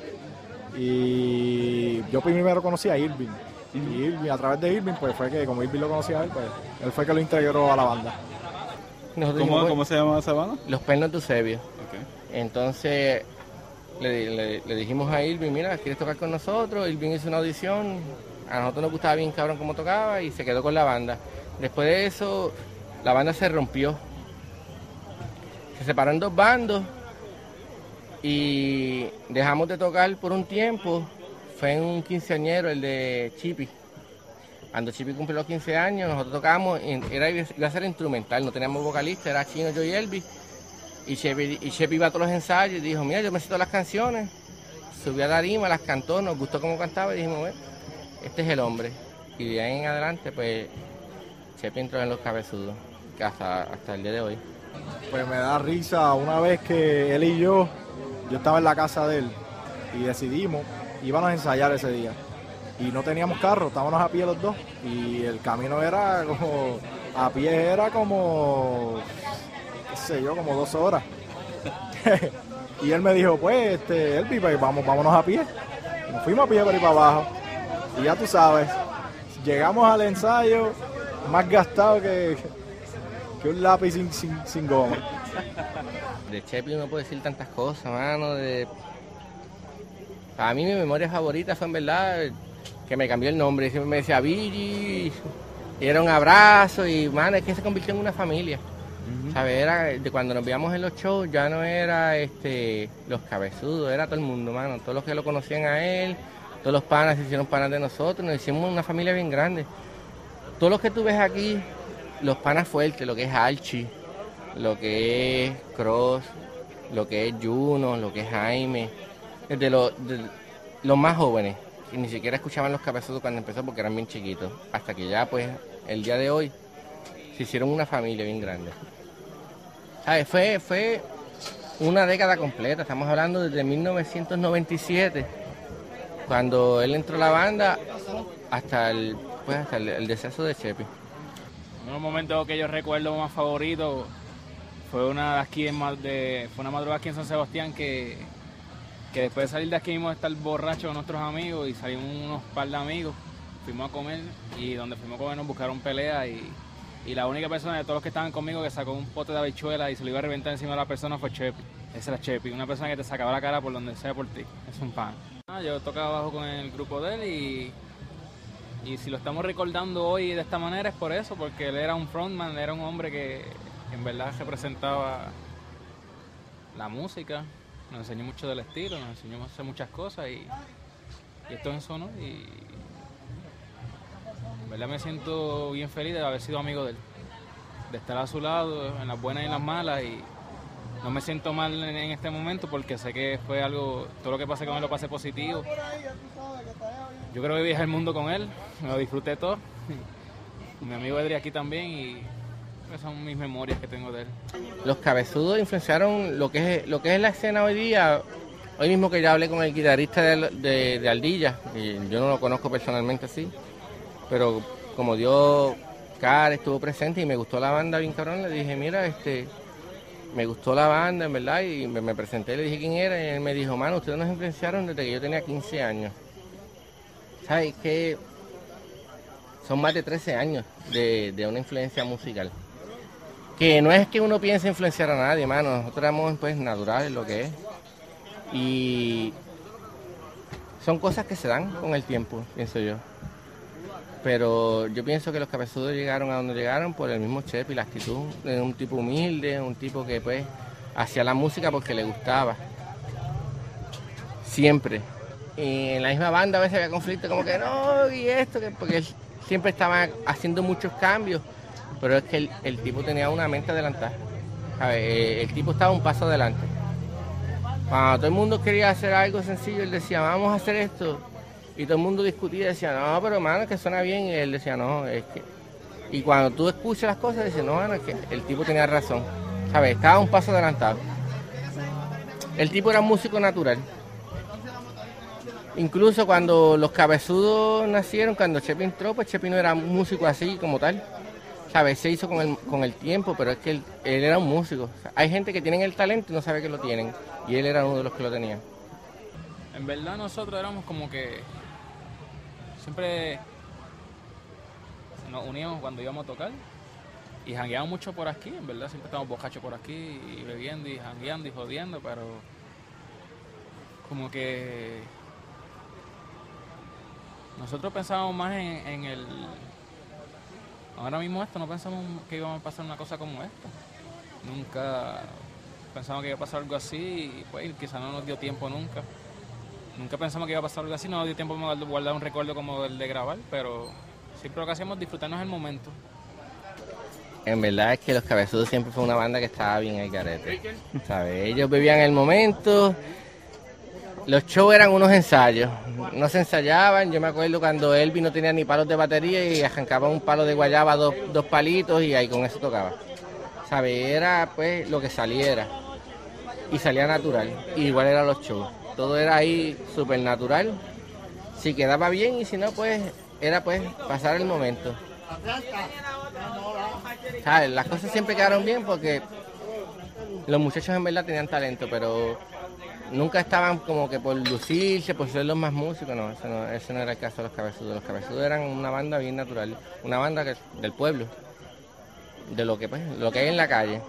Y yo primero conocí a Irving. Y Irving, a través de Irving, pues fue que, como Irving lo conocía a él, pues él fue que lo integró a la banda. ¿Cómo, dijimos, ¿Cómo se llama esa banda? Los Pernos de Eusebio. Okay. Entonces... Le, le, le dijimos a Irving, mira, ¿quieres tocar con nosotros? Irving hizo una audición, a nosotros nos gustaba bien cabrón cómo tocaba y se quedó con la banda. Después de eso, la banda se rompió. Se separó en dos bandos y dejamos de tocar por un tiempo. Fue en un quinceañero, el de Chipi. Cuando Chipi cumplió los quince años, nosotros tocábamos, era, iba a ser instrumental, no teníamos vocalista, era Chino, yo y Elvis. Y Chepi, y Chepi iba a todos los ensayos y dijo, mira, yo me sé todas las canciones. Subió a tarima, las cantó, nos gustó cómo cantaba y dijimos, bueno, este es el hombre. Y de ahí en adelante, pues, Chepi entró en los Cabezudos, que hasta, hasta el día de hoy. Pues me da risa una vez que él y yo, yo estaba en la casa de él y decidimos, íbamos a ensayar ese día. Y no teníamos carro, estábamos a pie los dos. Y el camino era como, a pie era como... sé yo, como dos horas. Y él me dijo, pues, este, Elvis, pues, vamos, vámonos a pie. Nos fuimos a pie por ahí para abajo. Y ya tú sabes, llegamos al ensayo más gastado que, que un lápiz sin, sin, sin goma. De Chepi no puedo decir tantas cosas, mano. De... Para mí mi memoria favorita fue en verdad que me cambió el nombre. Siempre me decía Billy, y era un abrazo y, mano, es que se convirtió en una familia. ¿Sabes? Era de cuando nos veíamos en los shows, ya no era este los Cabezudos, era todo el mundo, mano. Todos los que lo conocían a él, todos los panas se hicieron panas de nosotros, nos hicimos una familia bien grande. Todos los que tú ves aquí, los panas fuertes, lo que es Archie, lo que es Cross, lo que es Juno, lo que es Jaime, desde los, de, los más jóvenes, que ni siquiera escuchaban los Cabezudos cuando empezó porque eran bien chiquitos, hasta que ya, pues, el día de hoy, se hicieron una familia bien grande. ¿Sabes? Fue, fue una década completa, estamos hablando desde mil novecientos noventa y siete, cuando él entró a la banda, hasta el, pues, hasta el, el deceso de Chepi. Uno de los momentos que yo recuerdo más favoritos fue una, aquí en, de, fue una madrugada aquí en San Sebastián que, que después de salir de aquí íbamos a estar borrachos con nuestros amigos y salimos unos par de amigos, fuimos a comer y donde fuimos a comer nos buscaron pelea y... Y la única persona de todos los que estaban conmigo que sacó un pote de habichuela y se lo iba a reventar encima de la persona fue Chepi. Esa era Chepi, una persona que te sacaba la cara por donde sea por ti. Es un pan. Ah, yo tocaba bajo con el grupo de él y, y si lo estamos recordando hoy de esta manera es por eso, porque él era un frontman, era un hombre que en verdad representaba la música, nos enseñó mucho del estilo, nos enseñó a hacer muchas cosas y, y esto es eso, ¿no? Y, en verdad me siento bien feliz de haber sido amigo de él, de estar a su lado en las buenas y en las malas y no me siento mal en, en este momento porque sé que fue algo, todo lo que pasé con él lo pasé positivo. Yo creo que viajé el mundo con él, me lo disfruté todo mi amigo Edri aquí también y esas son mis memorias que tengo de él. Los Cabezudos influenciaron lo que es lo que es la escena hoy día. Hoy mismo que ya hablé con el guitarrista de, de, de Ardilla, y yo no lo conozco personalmente así, pero como dio cara, estuvo presente y me gustó la banda bien cabrón, le dije, mira, este, me gustó la banda, en verdad, y me, me presenté, le dije quién era, y él me dijo, mano, ustedes nos influenciaron desde que yo tenía quince años. ¿Sabes qué? Son más de trece años de, de una influencia musical. Que no es que uno piense influenciar a nadie, mano, nosotros éramos pues naturales, lo que es. Y son cosas que se dan con el tiempo, pienso yo. Pero yo pienso que los Cabezudos llegaron a donde llegaron por el mismo Chepi, la actitud de un tipo humilde, un tipo que pues hacía la música porque le gustaba. Siempre. Y en la misma banda a veces había conflictos como que no, y esto, que porque él siempre estaba haciendo muchos cambios. Pero es que el, el tipo tenía una mente adelantada. ¿Sabes? El tipo estaba un paso adelante. Cuando todo el mundo quería hacer algo sencillo, él decía, vamos a hacer esto. Y todo el mundo discutía y decía, no, pero hermano, es que suena bien. Y él decía, no, es que... Y cuando tú escuchas las cosas, dices, no, hermano, es que el tipo tenía razón. ¿Sabes? Estaba un paso adelantado. El tipo era un músico natural. Incluso cuando los Cabezudos nacieron, cuando Chepi entró, pues Chepi no era un músico así como tal. ¿Sabes? Se hizo con el, con el tiempo, pero es que él, él era un músico. O sea, hay gente que tiene el talento y no sabe que lo tienen. Y él era uno de los que lo tenía. En verdad nosotros éramos como que siempre nos uníamos cuando íbamos a tocar y jangueábamos mucho por aquí, en verdad siempre estábamos borrachos por aquí y bebiendo y jangueando y jodiendo, pero como que nosotros pensábamos más en, en el... Ahora mismo esto, no pensamos que íbamos a pasar una cosa como esta. Nunca pensamos que iba a pasar algo así y pues quizás no nos dio tiempo nunca. Nunca pensamos que iba a pasar algo así, no nos dio tiempo de guardar un recuerdo como el de grabar, pero siempre lo que hacíamos es disfrutarnos el momento. En verdad es que los Cabezudos siempre fue una banda que estaba bien al garete, ¿sabes? Ellos vivían el momento, los shows eran unos ensayos, no se ensayaban. Yo me acuerdo cuando Elvis no tenía ni palos de batería y arrancaba un palo de guayaba, dos, dos palitos y ahí con eso tocaba, ¿sabes? Era pues lo que saliera y salía natural, y igual eran los shows. Todo era ahí súper natural, si quedaba bien y si no, pues era pues pasar el momento. ¿Sabes? Las cosas siempre quedaron bien porque los muchachos en verdad tenían talento, pero nunca estaban como que por lucirse, por ser los más músicos, no, eso no, ese no era el caso de los Cabezudos. Los Cabezudos eran una banda bien natural, una banda que, del pueblo, de lo que, pues, lo que hay en la calle.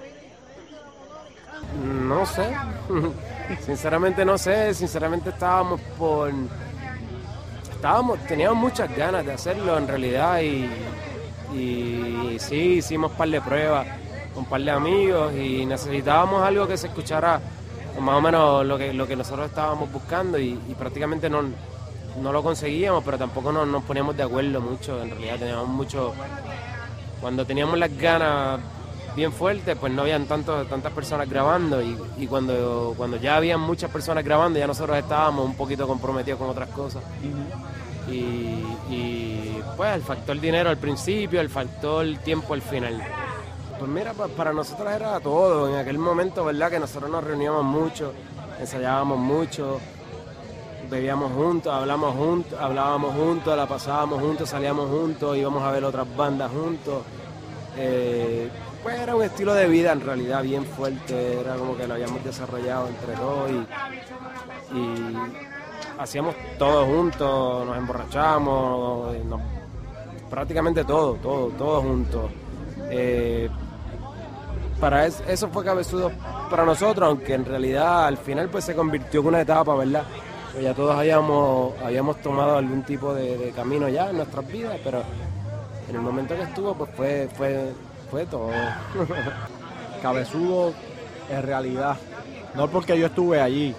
No sé, sinceramente no sé, sinceramente estábamos por... Estábamos, teníamos muchas ganas de hacerlo en realidad y, y sí, hicimos un par de pruebas con un par de amigos y necesitábamos algo que se escuchara más o menos lo que, lo que nosotros estábamos buscando y, y prácticamente no, no lo conseguíamos, pero tampoco nos, nos poníamos de acuerdo mucho, en realidad teníamos mucho... Cuando teníamos las ganas bien fuertes, pues no habían tanto, tantas personas grabando y, y cuando, cuando ya habían muchas personas grabando, ya nosotros estábamos un poquito comprometidos con otras cosas. Uh-huh. y, y pues el factor dinero al principio, el factor tiempo al final. Pues mira, pues para nosotros era todo, en aquel momento, ¿verdad? Que nosotros nos reuníamos mucho, ensayábamos mucho, bebíamos juntos, hablamos juntos, hablábamos juntos, la pasábamos juntos, salíamos juntos, íbamos a ver otras bandas juntos. Eh, pues era un estilo de vida en realidad bien fuerte, era como que lo habíamos desarrollado entre todos y, y hacíamos todo juntos, nos emborrachamos, nos, prácticamente todo, todo, todo juntos. Eh, para eso, eso fue Cabezudos para nosotros, aunque en realidad al final pues se convirtió en una etapa, ¿verdad? Pues ya todos habíamos, habíamos tomado algún tipo de, de camino ya en nuestras vidas, pero en el momento que estuvo pues fue, fue, fue todo. Cabezudos en realidad, no porque yo estuve allí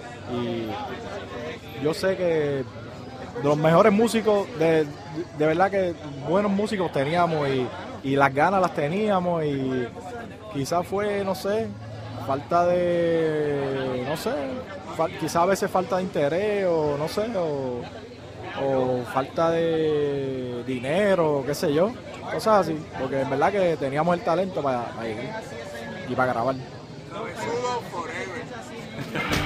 y yo sé que de los mejores músicos, de, de verdad que buenos músicos teníamos y, y las ganas las teníamos y quizás fue, no sé, falta de, no sé, fal, quizás a veces falta de interés o no sé, o, o falta de dinero, qué sé yo, cosas así, porque en verdad que teníamos el talento para, para ir y para grabar. Cabezudo forever.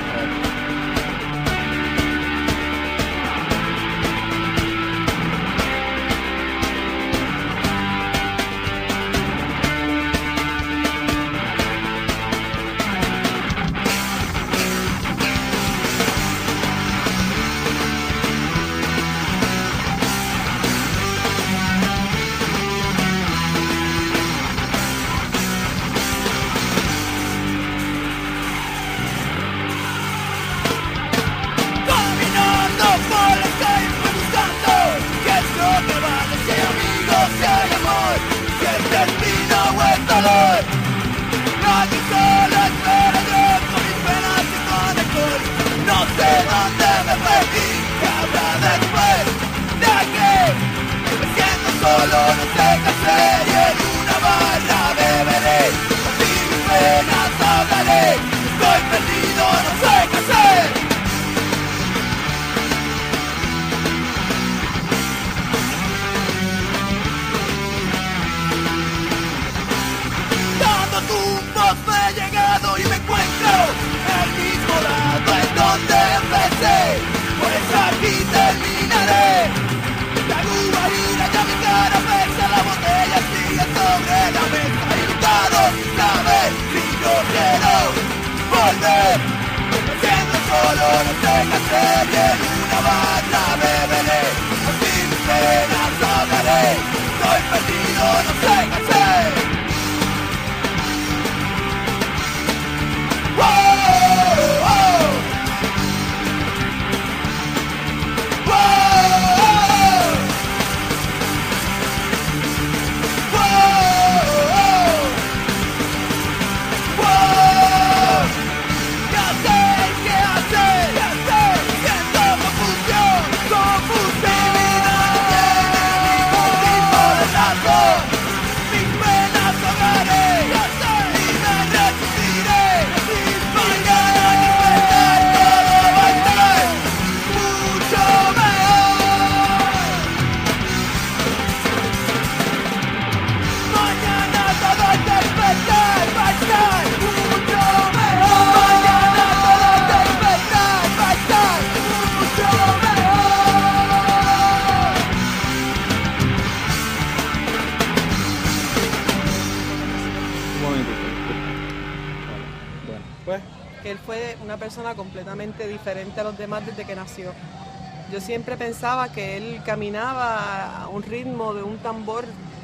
que él fue una persona completamente diferente a los demás desde que nació. Yo siempre pensaba que él caminaba a un ritmo de un tambor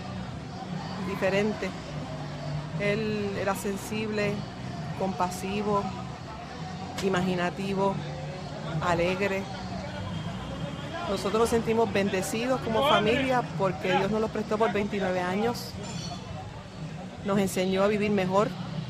diferente. Él era sensible, compasivo, imaginativo, alegre. Nosotros nos sentimos bendecidos como familia porque Dios nos los prestó por veintinueve años. Nos enseñó a vivir mejor.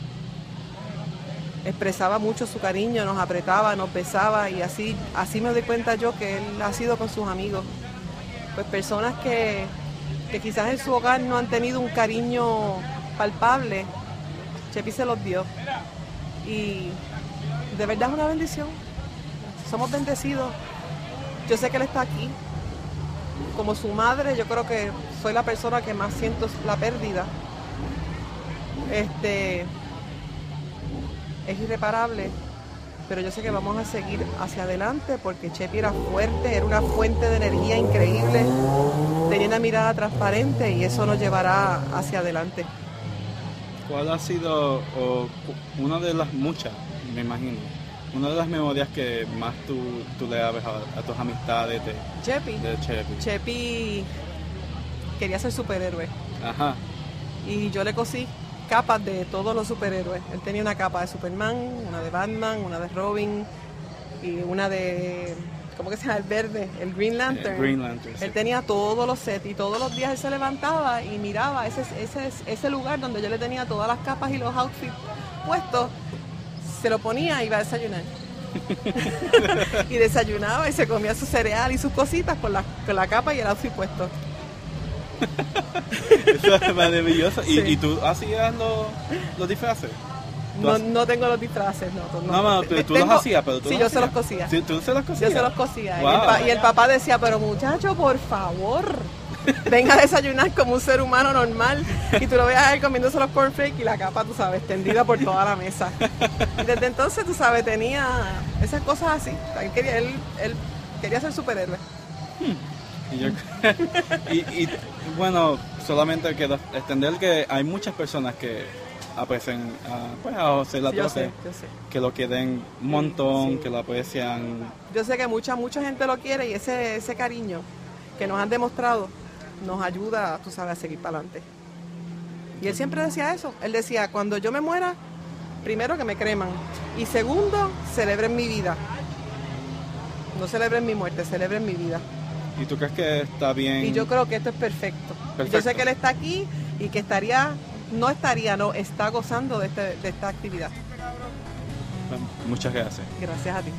Expresaba mucho su cariño, nos apretaba, nos besaba y así, así me doy cuenta yo que él ha sido con sus amigos. Pues personas que, que quizás en su hogar no han tenido un cariño palpable, Chepi se los dio. Y de verdad es una bendición. Somos bendecidos. Yo sé que él está aquí. Como su madre, yo creo que soy la persona que más siento la pérdida. Este... Es irreparable, pero yo sé que vamos a seguir hacia adelante porque Chepi era fuerte, era una fuente de energía increíble, tenía una mirada transparente y eso nos llevará hacia adelante. ¿Cuál ha sido o, una de las muchas, me imagino, una de las memorias que más tú, tú le dabes a, a tus amistades de Chepi? De Chepi. Chepi quería ser superhéroe. Ajá. Y yo le cosí capas de todos los superhéroes. Él tenía una capa de Superman, una de Batman, una de Robin y una de, ¿cómo que se llama? El verde, el Green Lantern. El Green Lantern, sí. Él tenía todos los sets y todos los días él se levantaba y miraba ese, ese, ese lugar donde yo le tenía todas las capas y los outfits puestos, se lo ponía y iba a desayunar. Y desayunaba y se comía su cereal y sus cositas con la, con la capa y el outfit puesto. Eso es maravilloso. ¿Y, Sí. ¿Y tú hacías los, los disfraces? ¿Tú No, hac- no tengo los disfraces, no. No, no, pero tú Tengo- los hacías, pero tú Sí, los yo se los hacías. cosía. Sí, tú se los cosías. Yo se los cosía. Y, Wow. el pa- y el papá decía, pero muchacho, por favor. venga a desayunar como un ser humano normal y tú lo veas a él comiéndose los cornflakes y la capa, tú sabes, tendida por toda la mesa. Y desde entonces, tú sabes, tenía esas cosas así. Él quería, él, él quería ser superhéroe. Y, yo, y, y bueno, solamente quiero extender que hay muchas personas que aprecian a, pues, a José La Sí, yo Torre, sé, yo sé. que lo quieren un montón, Sí. que lo aprecian. Yo sé que mucha, mucha gente lo quiere y ese, ese cariño que nos han demostrado nos ayuda, tú sabes, a seguir para adelante. Y él siempre decía eso. Él decía, cuando yo me muera, primero que me creman y segundo, celebren mi vida. No celebren mi muerte, celebren mi vida. ¿Y tú crees que está bien? Y yo creo que esto es perfecto. Perfecto. Yo sé que él está aquí y que estaría, no estaría, no, está gozando de, este, de esta actividad. Muchas gracias. Gracias a ti.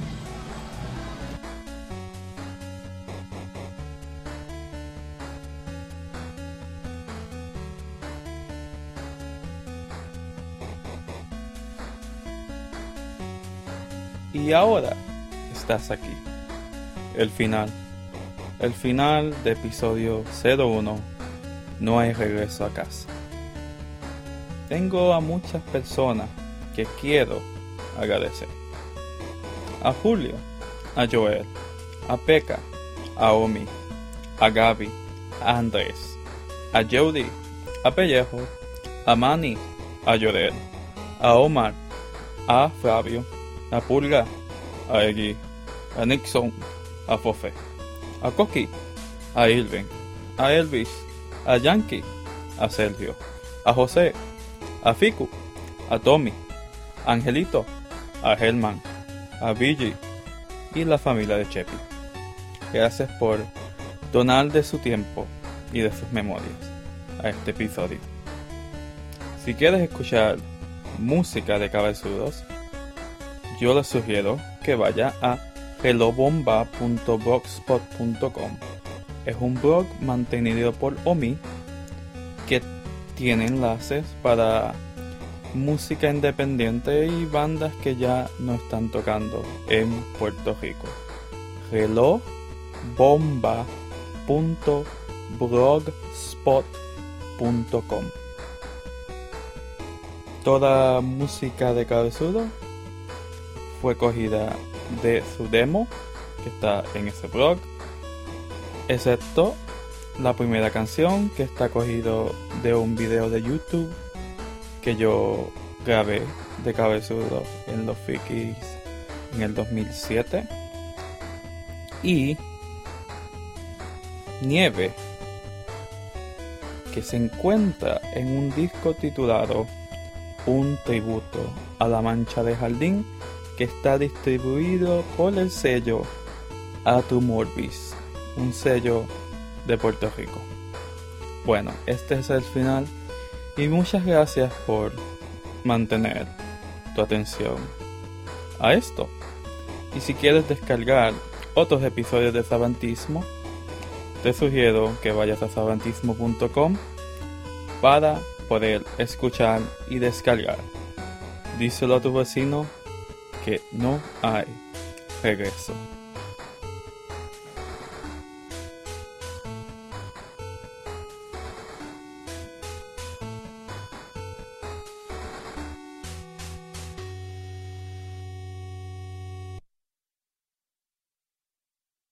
Y ahora estás aquí. El final. El final de episodio cero uno. No hay regreso a casa. Tengo a muchas personas que quiero agradecer. A Julio, a Joel, a Peca, a Omi, a Gaby, a Andrés, a Jody, a Pellejo, a Manny, a Llorel, a Omar, a Flavio, a Pulga, a Egui, a Nixon, a Fofe, a Coqui, a Irving, a Elvis, a Yankee, a Sergio, a José, a Ficu, a Tommy, a Angelito, a Helman, a Vigi y la familia de Chepi. Gracias por donar de su tiempo y de sus memorias a este episodio. Si quieres escuchar música de cabezudos, yo les sugiero que vaya a helobomba punto blogspot punto com. Es un blog mantenido por Omi que tiene enlaces para música independiente y bandas que ya no están tocando en Puerto Rico. helobomba punto blogspot punto com. Toda música de Cabezudo fue cogida de su demo que está en ese blog, excepto la primera canción que está cogido de un video de YouTube que yo grabé de Cabezudo en los Fikis en el dos mil siete, y Nieve, que se encuentra en un disco titulado Un tributo a la mancha de jardín, que está distribuido por el sello Atu Morbis, un sello de Puerto Rico. Bueno, este es el final y muchas gracias por mantener tu atención a esto. Y si quieres descargar otros episodios de Sabantismo, te sugiero que vayas a sabantismo punto com para poder escuchar y descargar. Díselo a tu vecino que no hay regreso.